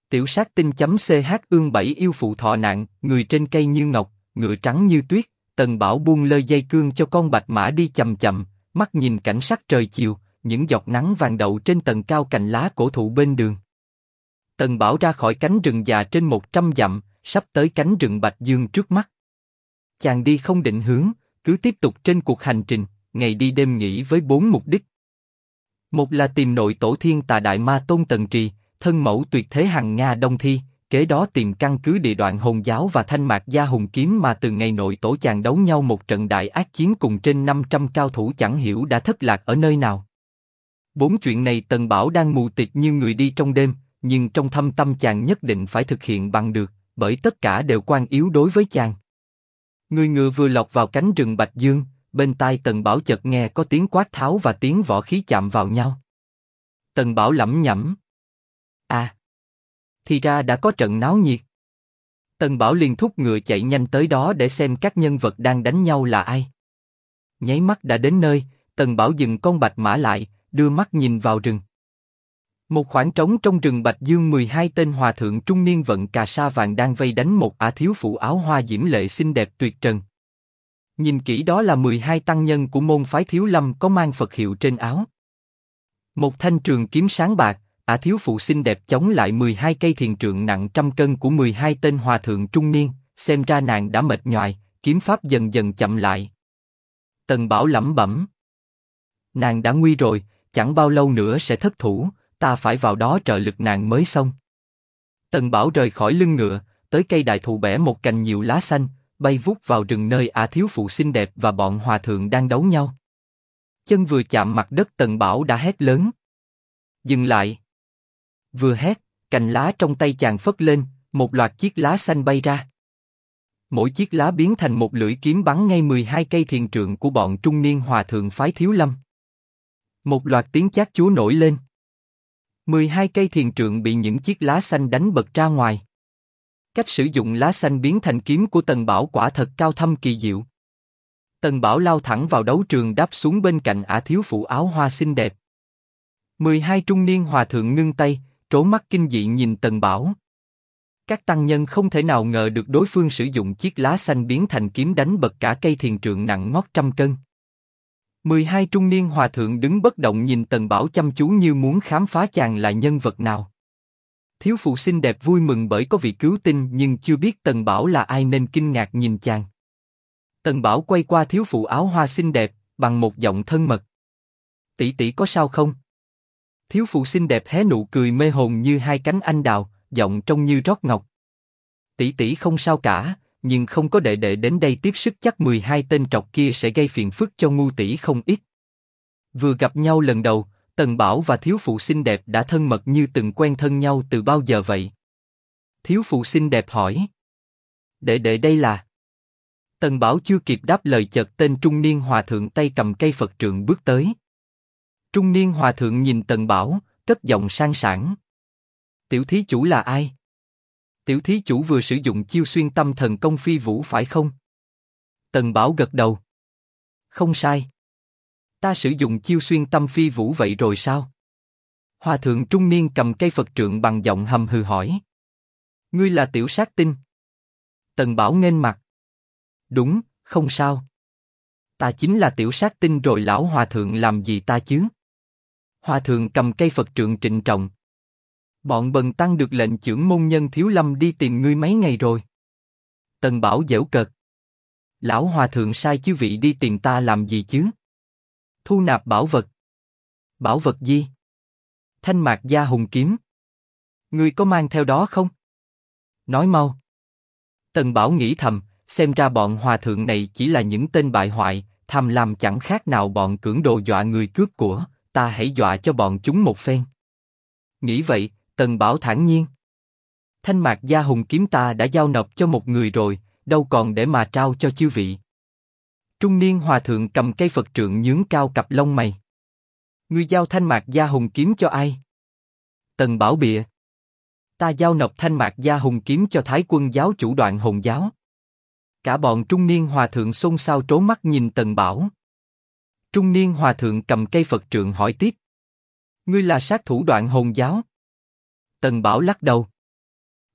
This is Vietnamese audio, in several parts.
Tiểu sát tinh.ch ương 7 yêu phụ thọ nạn, người trên cây như ngọc, ngựa trắng như tuyết. Tần Bảo buông lơi dây cương cho con bạch mã đi chậm chậm, mắt nhìn cảnh sắc trời chiều, những giọt nắng vàng đậu trên tầng cao cành lá cổ thụ bên đường. Tần Bảo ra khỏi cánh rừng già trên 100 dặm, sắp tới cánh rừng Bạch Dương trước mắt. Chàng đi không định hướng, cứ tiếp tục trên cuộc hành trình, ngày đi đêm nghỉ với 4 mục đích. Một là tìm nội tổ thiên tà đại ma Tôn Tần Trì, thân mẫu tuyệt thế hằng Nga Đông Thi, kế đó tìm căn cứ địa đoạn Hồn Giáo và Thanh Mạc Gia Hùng Kiếm mà từ ngày nội tổ chàng đấu nhau một trận đại ác chiến cùng trên 500 cao thủ chẳng hiểu đã thất lạc ở nơi nào. 4 chuyện này Tần Bảo đang mù tịt như người đi trong đêm, nhưng trong thâm tâm chàng nhất định phải thực hiện bằng được, bởi tất cả đều quan yếu đối với chàng. Người ngựa vừa lọt vào cánh rừng Bạch Dương, bên tai Tần Bảo chợt nghe có tiếng quát tháo và tiếng võ khí chạm vào nhau. Tần Bảo lẩm nhẩm. À, thì ra đã có trận náo nhiệt. Tần Bảo liền thúc ngựa chạy nhanh tới đó để xem các nhân vật đang đánh nhau là ai. Nháy mắt đã đến nơi, Tần Bảo dừng con bạch mã lại, đưa mắt nhìn vào rừng. Một khoảng trống trong rừng Bạch Dương, 12 tên hòa thượng trung niên vận cà sa vàng đang vây đánh một ả thiếu phụ áo hoa diễm lệ xinh đẹp tuyệt trần. Nhìn kỹ đó là 12 tăng nhân của môn phái Thiếu Lâm có mang Phật hiệu trên áo. Một thanh trường kiếm sáng bạc, ả thiếu phụ xinh đẹp chống lại 12 cây thiền trượng nặng trăm cân của 12 tên hòa thượng trung niên, xem ra nàng đã mệt nhoài, kiếm pháp dần dần chậm lại. Tần Bảo lẩm bẩm. Nàng đã nguy rồi, chẳng bao lâu nữa sẽ thất thủ, ta phải vào đó trợ lực nàng mới xong. Tần Bảo rời khỏi lưng ngựa, tới cây đại thụ bẻ một cành nhiều lá xanh, bay vút vào rừng nơi ả thiếu phụ xinh đẹp và bọn hòa thượng đang đấu nhau. Chân vừa chạm mặt đất Tần Bảo đã hét lớn. Dừng lại. Vừa hét, cành lá trong tay chàng phất lên, một loạt chiếc lá xanh bay ra. Mỗi chiếc lá biến thành một lưỡi kiếm bắn ngay 12 cây thiền trượng của bọn trung niên hòa thượng phái Thiếu Lâm. Một loạt tiếng chát chúa nổi lên. 12 cây thiền trượng bị những chiếc lá xanh đánh bật ra ngoài. Cách sử dụng lá xanh biến thành kiếm của Tần Bảo quả thật cao thâm kỳ diệu. Tần Bảo lao thẳng vào đấu trường đáp xuống bên cạnh ả thiếu phụ áo hoa xinh đẹp. 12 trung niên hòa thượng ngưng tay, trố mắt kinh dị nhìn Tần Bảo. Các tăng nhân không thể nào ngờ được đối phương sử dụng chiếc lá xanh biến thành kiếm đánh bật cả cây thiền trượng nặng ngót trăm cân. 12 trung niên hòa thượng đứng bất động nhìn Tần Bảo chăm chú như muốn khám phá chàng là nhân vật nào. Thiếu phụ xinh đẹp vui mừng bởi có vị cứu tinh nhưng chưa biết Tần Bảo là ai nên kinh ngạc nhìn chàng. Tần Bảo quay qua thiếu phụ áo hoa xinh đẹp, bằng một giọng thân mật. Tỷ tỷ có sao không? Thiếu phụ xinh đẹp hé nụ cười mê hồn như hai cánh anh đào, giọng trông như rót ngọc. Tỷ tỷ không sao cả, nhưng không có đệ đệ đến đây tiếp sức chắc 12 tên trọc kia sẽ gây phiền phức cho ngu tỷ không ít. Vừa gặp nhau lần đầu, Tần Bảo và thiếu phụ xinh đẹp đã thân mật như từng quen thân nhau từ bao giờ vậy? Thiếu phụ xinh đẹp hỏi. Đệ đệ đây là... Tần Bảo chưa kịp đáp lời chợt tên trung niên hòa thượng tay cầm cây Phật trượng bước tới. Trung niên hòa thượng nhìn Tần Bảo, cất giọng sang sảng. Tiểu thí chủ là ai? Tiểu thí chủ vừa sử dụng chiêu xuyên tâm thần công phi vũ phải không? Tần Bảo gật đầu. Không sai. Ta sử dụng chiêu xuyên tâm phi vũ vậy rồi sao? Hòa thượng trung niên cầm cây Phật trượng bằng giọng hầm hừ hỏi. Ngươi là tiểu sát tinh. Tần Bảo nghênh mặt. Đúng, không sao. Ta chính là tiểu sát tinh rồi, lão hòa thượng làm gì ta chứ? Hòa thượng cầm cây Phật trượng trịnh trọng. Bọn bần tăng được lệnh chưởng môn nhân Thiếu Lâm đi tìm ngươi mấy ngày rồi. Tần Bảo giễu cợt. Lão hòa thượng sai chư vị đi tìm ta làm gì chứ? Thu nạp bảo vật. Bảo vật gì? Thanh Mạc Gia Hùng Kiếm. Ngươi có mang theo đó không? Nói mau. Tần Bảo nghĩ thầm, xem ra bọn hòa thượng này chỉ là những tên bại hoại, tham lam chẳng khác nào bọn cưỡng đồ dọa người cướp của, ta hãy dọa cho bọn chúng một phen. Nghĩ vậy, Tần Bảo thản nhiên. Thanh Mạc Gia Hùng Kiếm ta đã giao nộp cho một người rồi, đâu còn để mà trao cho chư vị. Trung niên hòa thượng cầm cây Phật trượng nhướng cao cặp lông mày. Ngươi giao Thanh Mạc Gia Hùng Kiếm cho ai? Tần Bảo bịa. Ta giao nộp Thanh Mạc Gia Hùng Kiếm cho Thái Quân giáo chủ Đoạn Hồn Giáo. Cả bọn trung niên hòa thượng xôn xao trố mắt nhìn Tần Bảo. Trung niên hòa thượng cầm cây Phật trượng hỏi tiếp. Ngươi là sát thủ Đoạn Hồn Giáo? Tần Bảo lắc đầu.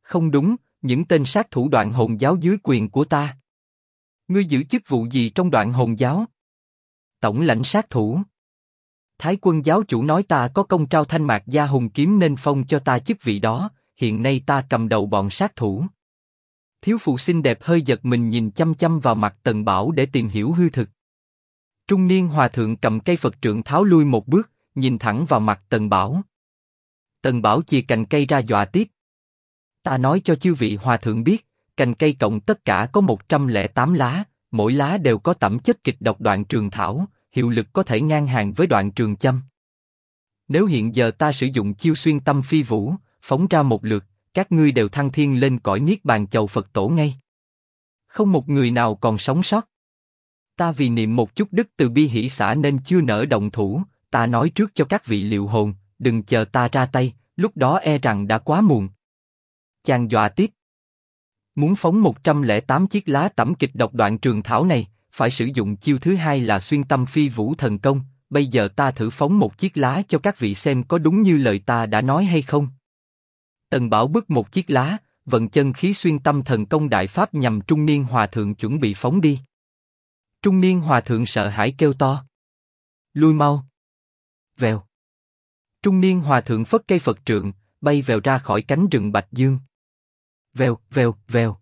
Không đúng, những tên sát thủ Đoạn Hồn giáo dưới quyền của ta. Ngươi giữ chức vụ gì trong Đoạn Hồn giáo? Tổng lãnh sát thủ. Thái Quân giáo chủ nói ta có công trao Thanh Mạc Gia hùng kiếm nên phong cho ta chức vị đó, hiện nay ta cầm đầu bọn sát thủ. Thiếu phụ xinh đẹp hơi giật mình nhìn chăm chăm vào mặt Tần Bảo để tìm hiểu hư thực. Trung niên hòa thượng cầm cây Phật trượng tháo lui một bước, nhìn thẳng vào mặt Tần Bảo. Tần Bảo chìa cành cây ra dọa tiếp. Ta nói cho chư vị hòa thượng biết, cành cây cộng tất cả có 108 lá, mỗi lá đều có tẩm chất kịch độc đoạn trường thảo, hiệu lực có thể ngang hàng với đoạn trường châm. Nếu hiện giờ ta sử dụng chiêu xuyên tâm phi vũ, phóng ra một lượt, các ngươi đều thăng thiên lên cõi niết bàn chầu Phật tổ ngay. Không một người nào còn sống sót. Ta vì niệm một chút đức từ bi hỷ xả nên chưa nỡ động thủ, ta nói trước cho các vị liệu hồn, đừng chờ ta ra tay, lúc đó e rằng đã quá muộn. Chàng dọa tiếp. Muốn phóng 108 chiếc lá tẩm kịch độc đoạn trường thảo này, phải sử dụng chiêu thứ hai là xuyên tâm phi vũ thần công, bây giờ ta thử phóng một chiếc lá cho các vị xem có đúng như lời ta đã nói hay không. Tần Bảo bứt một chiếc lá, vận chân khí xuyên tâm thần công đại pháp nhằm trung niên hòa thượng chuẩn bị phóng đi. Trung niên hòa thượng sợ hãi kêu to. Lui mau. Vèo. Trung niên hòa thượng phất cây Phật trượng, bay vèo ra khỏi cánh rừng Bạch Dương. Vèo, vèo, vèo.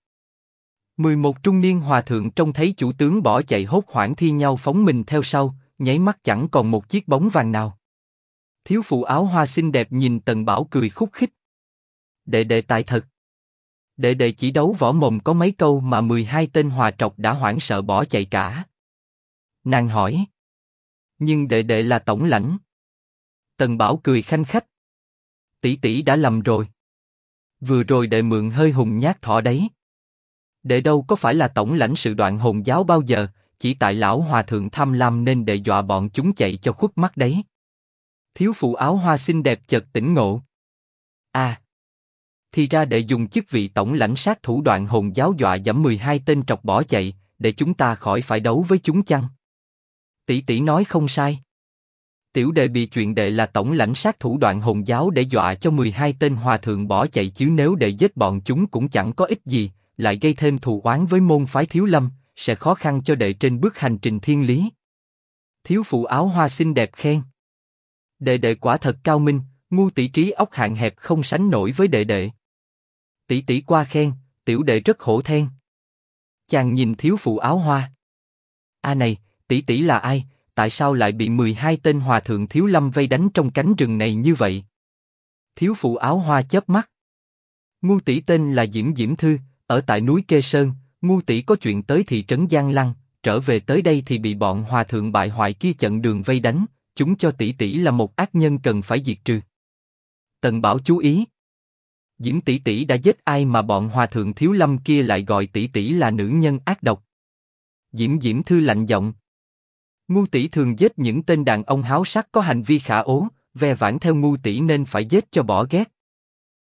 11 trung niên hòa thượng trông thấy chủ tướng bỏ chạy hốt hoảng thi nhau phóng mình theo sau, nháy mắt chẳng còn một chiếc bóng vàng nào. Thiếu phụ áo hoa xinh đẹp nhìn Tần Bảo cười khúc khích. Đệ đệ tài thật. Đệ đệ chỉ đấu võ mồm có mấy câu mà 12 tên hòa trọc đã hoảng sợ bỏ chạy cả. Nàng hỏi. Nhưng đệ đệ là tổng lãnh. Tần Bảo cười khanh khách. Tỷ tỷ đã lầm rồi. Vừa rồi đệ mượn hơi hùng nhát thỏ đấy. Đệ đâu có phải là tổng lãnh sự Đoạn Hồn giáo bao giờ, chỉ tại lão hòa thượng tham lam nên đệ dọa bọn chúng chạy cho khuất mắt đấy. Thiếu phụ áo hoa xinh đẹp chợt tỉnh ngộ. À, thì ra đệ dùng chức vị tổng lãnh sát thủ Đoạn Hồn giáo dọa dẫm 12 tên trọc bỏ chạy, để chúng ta khỏi phải đấu với chúng chăng? Tỷ tỷ nói không sai. Tiểu đệ bị chuyện đệ là tổng lãnh sát thủ Đoạn Hồn giáo để dọa cho 12 tên hòa thượng bỏ chạy, chứ nếu đệ giết bọn chúng cũng chẳng có ích gì, lại gây thêm thù oán với môn phái Thiếu Lâm, sẽ khó khăn cho đệ trên bước hành trình thiên lý. Thiếu phụ áo hoa xinh đẹp khen. Đệ đệ quả thật cao minh, ngu tỷ trí óc hạn hẹp không sánh nổi với đệ đệ. Tỷ tỷ qua khen, tiểu đệ rất hổ thẹn. Chàng nhìn thiếu phụ áo hoa. A này, tỷ tỷ là ai? Tại sao lại bị 12 tên hòa thượng Thiếu Lâm vây đánh trong cánh rừng này như vậy? Thiếu phụ áo hoa chớp mắt. Ngu tỷ tên là Diễm Diễm Thư, ở tại núi Kê Sơn. Ngu tỷ có chuyện tới thị trấn Giang Lăng, trở về tới đây thì bị bọn hòa thượng bại hoại kia chặn đường vây đánh. Chúng cho tỷ tỷ là một ác nhân cần phải diệt trừ. Tần Bảo chú ý. Diễm tỷ tỷ đã giết ai mà bọn hòa thượng Thiếu Lâm kia lại gọi tỷ tỷ là nữ nhân ác độc? Diễm Diễm Thư lạnh giọng. Ngu tỷ thường giết những tên đàn ông háo sắc có hành vi khả ố, ve vãn theo ngu tỷ nên phải giết cho bỏ ghét.